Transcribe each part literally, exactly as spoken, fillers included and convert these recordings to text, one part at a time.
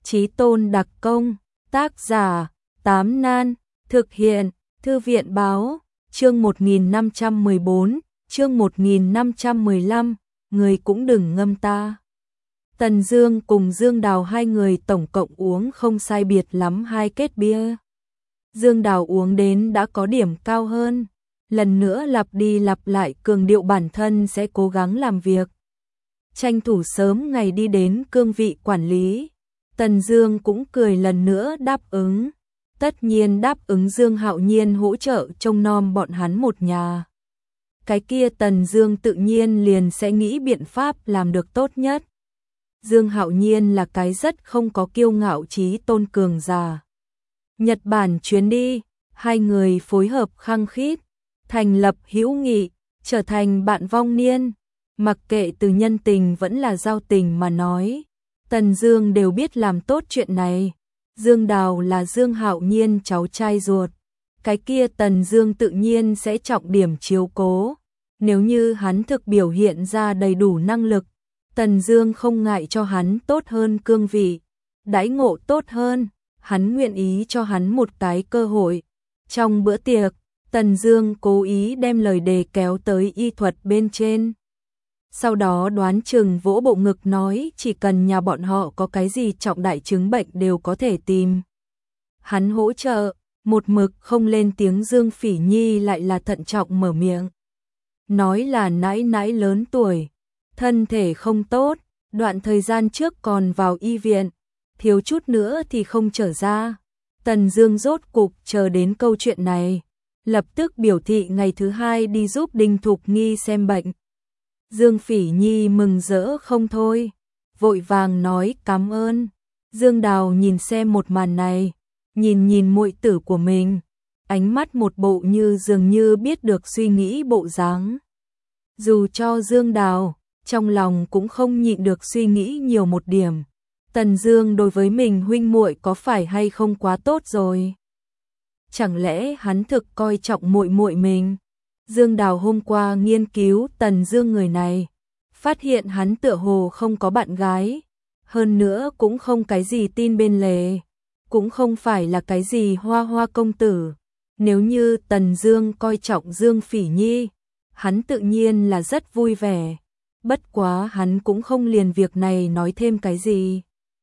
Chí Tôn đặc công, tác giả, Tám Nan, thực hiện, Thư viện báo, chương một nghìn năm trăm mười bốn, chương một nghìn năm trăm mười lăm, người cũng đừng ngâm ta. Tần Dương cùng Dương Đào hai người tổng cộng uống không sai biệt lắm hai kết bia. Dương Đào uống đến đã có điểm cao hơn, lần nữa lặp đi lặp lại cường điệu bản thân sẽ cố gắng làm việc, tranh thủ sớm ngày đi đến cương vị quản lý. Tần Dương cũng cười lần nữa đáp ứng, tất nhiên đáp ứng Dương Hạo Nhiên hỗ trợ trông nom bọn hắn một nhà. Cái kia Tần Dương tự nhiên liền sẽ nghĩ biện pháp làm được tốt nhất. Dương Hạo Nhiên là cái rất không có kiêu ngạo chí tôn cường giả. Nhật Bản chuyến đi, hai người phối hợp khăng khít, thành lập hữu nghị, trở thành bạn vong niên. Mặc kệ từ nhân tình vẫn là giao tình mà nói, Tần Dương đều biết làm tốt chuyện này. Dương Đào là Dương Hạo Nhiên cháu trai ruột, cái kia Tần Dương tự nhiên sẽ trọng điểm chiếu cố. Nếu như hắn thực biểu hiện ra đầy đủ năng lực, Tần Dương không ngại cho hắn tốt hơn cương vị, đãi ngộ tốt hơn, hắn nguyện ý cho hắn một cái cơ hội. Trong bữa tiệc, Tần Dương cố ý đem lời đề kéo tới y thuật bên trên. Sau đó đoán chừng vỗ bộ ngực nói chỉ cần nhà bọn họ có cái gì trọng đại chứng bệnh đều có thể tìm hắn hỗ trợ. Một mực không lên tiếng Dương Phỉ Nhi lại là thận trọng mở miệng, nói là nãi nãi lớn tuổi, thân thể không tốt, đoạn thời gian trước còn vào y viện, thiếu chút nữa thì không trở ra. Tần Dương rốt cục chờ đến câu chuyện này, lập tức biểu thị ngày thứ hai đi giúp Đinh Thục Nghi xem bệnh. Dương Phỉ Nhi mừng rỡ không thôi, vội vàng nói cảm ơn. Dương Đào nhìn xem một màn này, nhìn nhìn muội tử của mình, ánh mắt một bộ như dường như biết được suy nghĩ bộ dáng. Dù cho Dương Đào, trong lòng cũng không nhịn được suy nghĩ nhiều một điểm. Tần Dương đối với mình huynh muội có phải hay không quá tốt rồi? Chẳng lẽ hắn thực coi trọng muội muội mình? Dương Đào hôm qua nghiên cứu Tần Dương người này, phát hiện hắn tựa hồ không có bạn gái, hơn nữa cũng không cái gì tin bên lề, cũng không phải là cái gì hoa hoa công tử. Nếu như Tần Dương coi trọng Dương Phỉ Nhi, hắn tự nhiên là rất vui vẻ, bất quá hắn cũng không liền việc này nói thêm cái gì.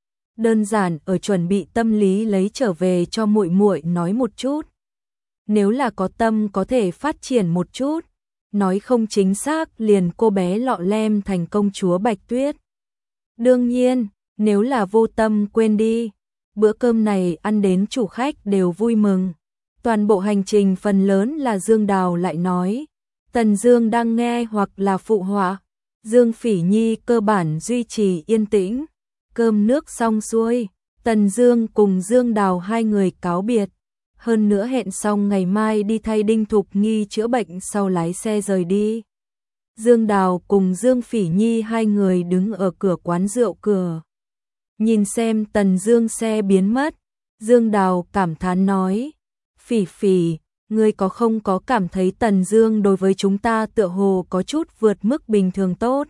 Đơn giản ở chuẩn bị tâm lý lấy trở về cho muội muội nói một chút. Nếu là có tâm có thể phát triển một chút, nói không chính xác liền cô bé lọ lem thành công chúa Bạch Tuyết. Đương nhiên, nếu là vô tâm quên đi, bữa cơm này ăn đến chủ khách đều vui mừng. Toàn bộ hành trình phần lớn là Dương Đào lại nói, Tần Dương đang nghe hoặc là phụ họa. Dương Phỉ Nhi cơ bản duy trì yên tĩnh. Cơm nước xong xuôi, Tần Dương cùng Dương Đào hai người cáo biệt, hơn nữa hẹn xong ngày mai đi thay Đinh Thục Nghi chữa bệnh sau lái xe rời đi. Dương Đào cùng Dương Phỉ Nhi hai người đứng ở cửa quán rượu cửa, nhìn xem Tần Dương xe biến mất. Dương Đào cảm thán nói, Phỉ Phỉ, ngươi có không có cảm thấy Tần Dương đối với chúng ta tựa hồ có chút vượt mức bình thường tốt?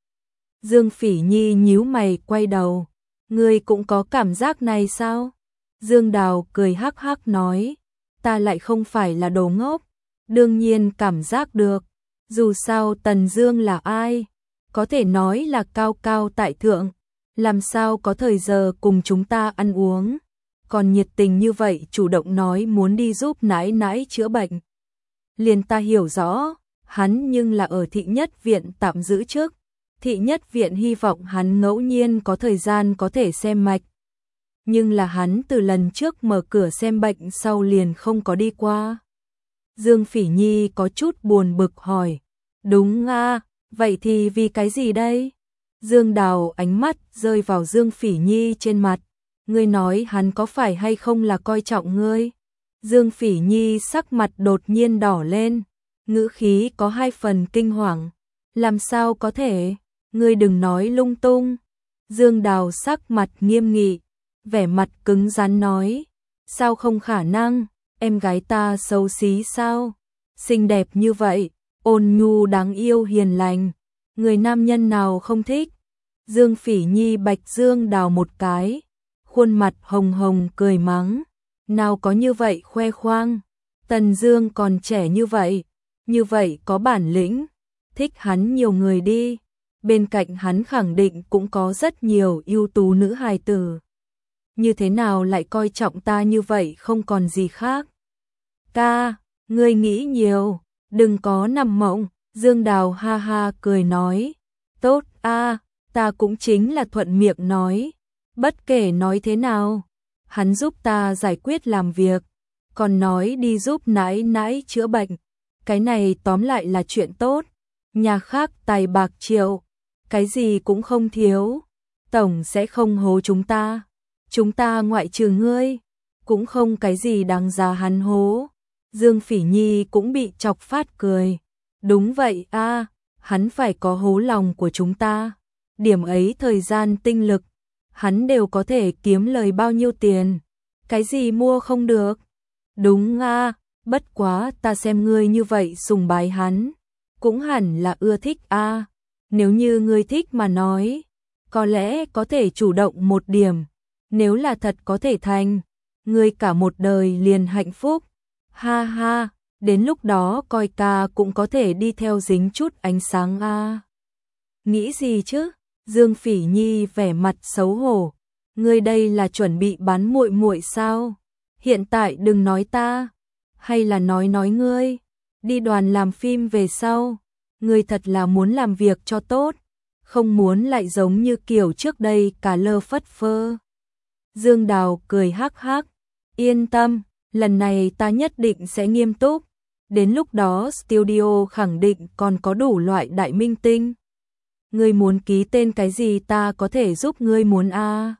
Dương Phỉ Nhi nhíu mày quay đầu, ngươi cũng có cảm giác này sao? Dương Đào cười hắc hắc nói, ta lại không phải là đồ ngốc, đương nhiên cảm giác được, dù sao Tần Dương là ai, có thể nói là cao cao tại thượng, làm sao có thời giờ cùng chúng ta ăn uống, còn nhiệt tình như vậy chủ động nói muốn đi giúp nãi nãi chữa bệnh. Liền ta hiểu rõ, hắn nhưng là ở thị nhất viện tạm giữ chức, thị nhất viện hy vọng hắn ngẫu nhiên có thời gian có thể xem mạch. Nhưng là hắn từ lần trước mở cửa xem bệnh sau liền không có đi qua. Dương Phỉ Nhi có chút buồn bực hỏi, đúng à, vậy thì vì cái gì đây? Dương Đào ánh mắt rơi vào Dương Phỉ Nhi trên mặt, ngươi nói hắn có phải hay không là coi trọng ngươi? Dương Phỉ Nhi sắc mặt đột nhiên đỏ lên, ngữ khí có hai phần kinh hoàng, làm sao có thể, ngươi đừng nói lung tung. Dương Đào sắc mặt nghiêm nghị, vẻ mặt cứng rắn nói, sao không khả năng, em gái ta xấu xí sao? Xinh đẹp như vậy, ôn nhu đáng yêu hiền lành, người nam nhân nào không thích? Dương Phỉ Nhi bạch Dương Đào một cái, khuôn mặt hồng hồng cười mắng, nào có như vậy khoe khoang, Tần Dương còn trẻ như vậy, như vậy có bản lĩnh, thích hắn nhiều người đi, bên cạnh hắn khẳng định cũng có rất nhiều ưu tú nữ hài tử. Như thế nào lại coi trọng ta như vậy không còn gì khác. Ca, ngươi nghĩ nhiều, đừng có nằm mộng, Dương Đào ha ha cười nói, tốt a, ta cũng chính là thuận miệng nói, bất kể nói thế nào, hắn giúp ta giải quyết làm việc, còn nói đi giúp nãi nãi chữa bệnh, cái này tóm lại là chuyện tốt, nhà khác tài bạc triệu, cái gì cũng không thiếu, tổng sẽ không hố chúng ta, chúng ta ngoại trừ ngươi, cũng không cái gì đáng giá hắn hố. Dương Phỉ Nhi cũng bị chọc phát cười, đúng vậy a, hắn phải có hố lòng của chúng ta, điểm ấy thời gian tinh lực, hắn đều có thể kiếm lời bao nhiêu tiền, cái gì mua không được. Đúng a, bất quá ta xem ngươi như vậy sùng bái hắn, cũng hẳn là ưa thích a, nếu như ngươi thích mà nói, có lẽ có thể chủ động một điểm, nếu là thật có thể thành, ngươi cả một đời liền hạnh phúc. Ha ha, đến lúc đó coi ca cũng có thể đi theo dính chút ánh sáng a. Nghĩ gì chứ? Dương Phỉ Nhi vẻ mặt xấu hổ, ngươi đây là chuẩn bị bán muội muội sao? Hiện tại đừng nói ta, hay là nói nói ngươi, đi đoàn làm phim về sau, ngươi thật là muốn làm việc cho tốt, không muốn lại giống như kiểu trước đây cả lơ phất phơ. Dương Đào cười hắc hắc, yên tâm, lần này ta nhất định sẽ nghiêm túc, đến lúc đó studio khẳng định còn có đủ loại đại minh tinh. Ngươi muốn ký tên cái gì ta có thể giúp ngươi muốn a. À?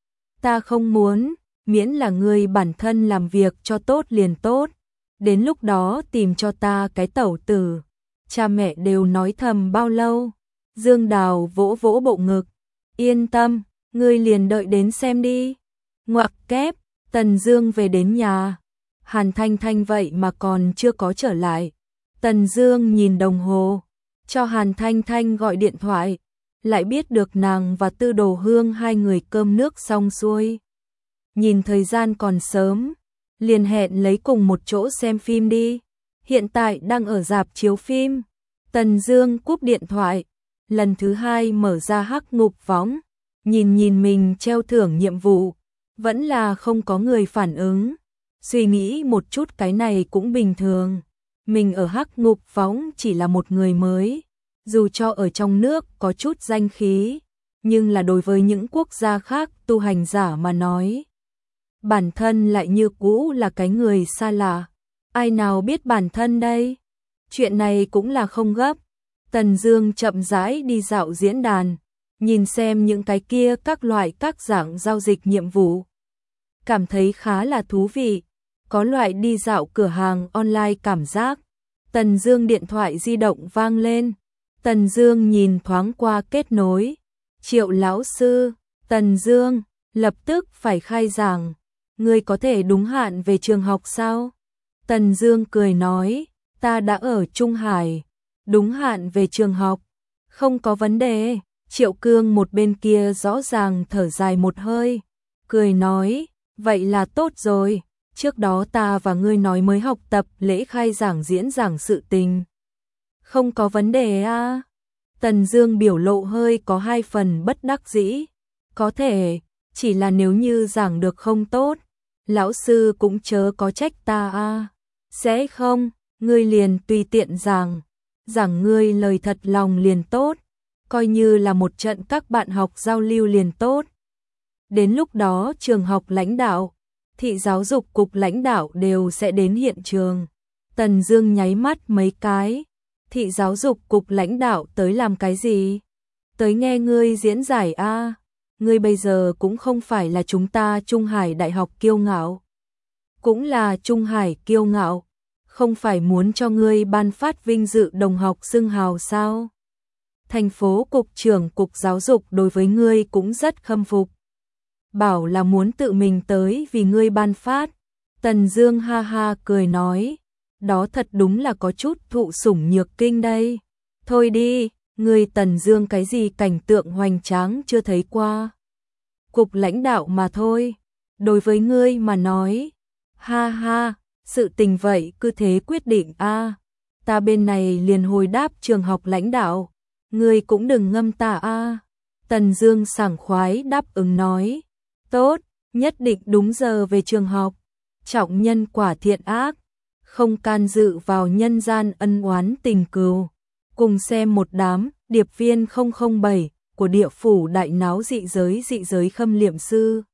Ta không muốn, miễn là ngươi bản thân làm việc cho tốt liền tốt, đến lúc đó tìm cho ta cái tẩu tử, cha mẹ đều nói thầm bao lâu. Dương Đào vỗ vỗ bộ ngực, yên tâm, ngươi liền đợi đến xem đi. Ngoặc kép, Tần Dương về đến nhà, Hàn Thanh Thanh vậy mà còn chưa có trở lại. Tần Dương nhìn đồng hồ, cho Hàn Thanh Thanh gọi điện thoại, lại biết được nàng và Tư Đồ Hương hai người cơm nước xong xuôi. Nhìn thời gian còn sớm, liền hẹn lấy cùng một chỗ xem phim đi. Hiện tại đang ở rạp chiếu phim. Tần Dương cúp điện thoại, lần thứ hai mở ra Hắc Ngục Võng, nhìn nhìn mình treo thưởng nhiệm vụ, vẫn là không có người phản ứng. Suy nghĩ một chút cái này cũng bình thường. Mình ở Hắc Ngục Võng chỉ là một người mới, dù cho ở trong nước có chút danh khí, nhưng là đối với những quốc gia khác tu hành giả mà nói, bản thân lại như cũ là cái người xa lạ. Ai nào biết bản thân đây? Chuyện này cũng là không gấp. Tần Dương chậm rãi đi dạo diễn đàn, nhìn xem những cái kia các loại các dạng giao dịch nhiệm vụ, cảm thấy khá là thú vị, có loại đi dạo cửa hàng online cảm giác. Tần Dương điện thoại di động vang lên, Tần Dương nhìn thoáng qua kết nối, Triệu lão sư, Tần Dương, lập tức phải khai giảng, ngươi có thể đúng hạn về trường học sao? Tần Dương cười nói, ta đã ở Trung Hải, đúng hạn về trường học, không có vấn đề. Triệu Cương một bên kia rõ ràng thở dài một hơi, cười nói, vậy là tốt rồi, trước đó ta và ngươi nói mới học tập lễ khai giảng diễn giảng sự tình. Không có vấn đề a. À? Tần Dương biểu lộ hơi có hai phần bất đắc dĩ, có thể, chỉ là nếu như giảng được không tốt, lão sư cũng chớ có trách ta a. À? Sẽ không, ngươi liền tùy tiện giảng, giảng ngươi lời thật lòng liền tốt, coi như là một trận các bạn học giao lưu liền tốt. Đến lúc đó trường học lãnh đạo, thị giáo dục cục lãnh đạo đều sẽ đến hiện trường. Tần Dương nháy mắt mấy cái, thị giáo dục cục lãnh đạo tới làm cái gì? Tới nghe ngươi diễn giải a. À? Ngươi bây giờ cũng không phải là chúng ta Trung Hải Đại học kiêu ngạo, cũng là Trung Hải kiêu ngạo, không phải muốn cho ngươi ban phát vinh dự đồng học xưng hào sao? Thành phố cục trưởng cục giáo dục đối với ngươi cũng rất khâm phục, bảo là muốn tự mình tới vì ngươi ban phát. Tần Dương ha ha cười nói, đó thật đúng là có chút thụ sủng nhược kinh đây. Thôi đi, ngươi Tần Dương cái gì cảnh tượng hoành tráng chưa thấy qua. cục lãnh đạo mà thôi. Đối với ngươi mà nói, ha ha, sự tình vậy cứ thế quyết định a. Ta bên này liền hồi đáp trường học lãnh đạo, ngươi cũng đừng ngâm ta a. Tần Dương sảng khoái đáp ứng nói, tốt, nhất định đúng giờ về trường học. Trọng nhân quả thiện ác, không can dự vào nhân gian ân oán tình cừu. Cùng xem một đám điệp viên không không bảy của địa phủ đại náo dị giới dị giới khâm liệm sư.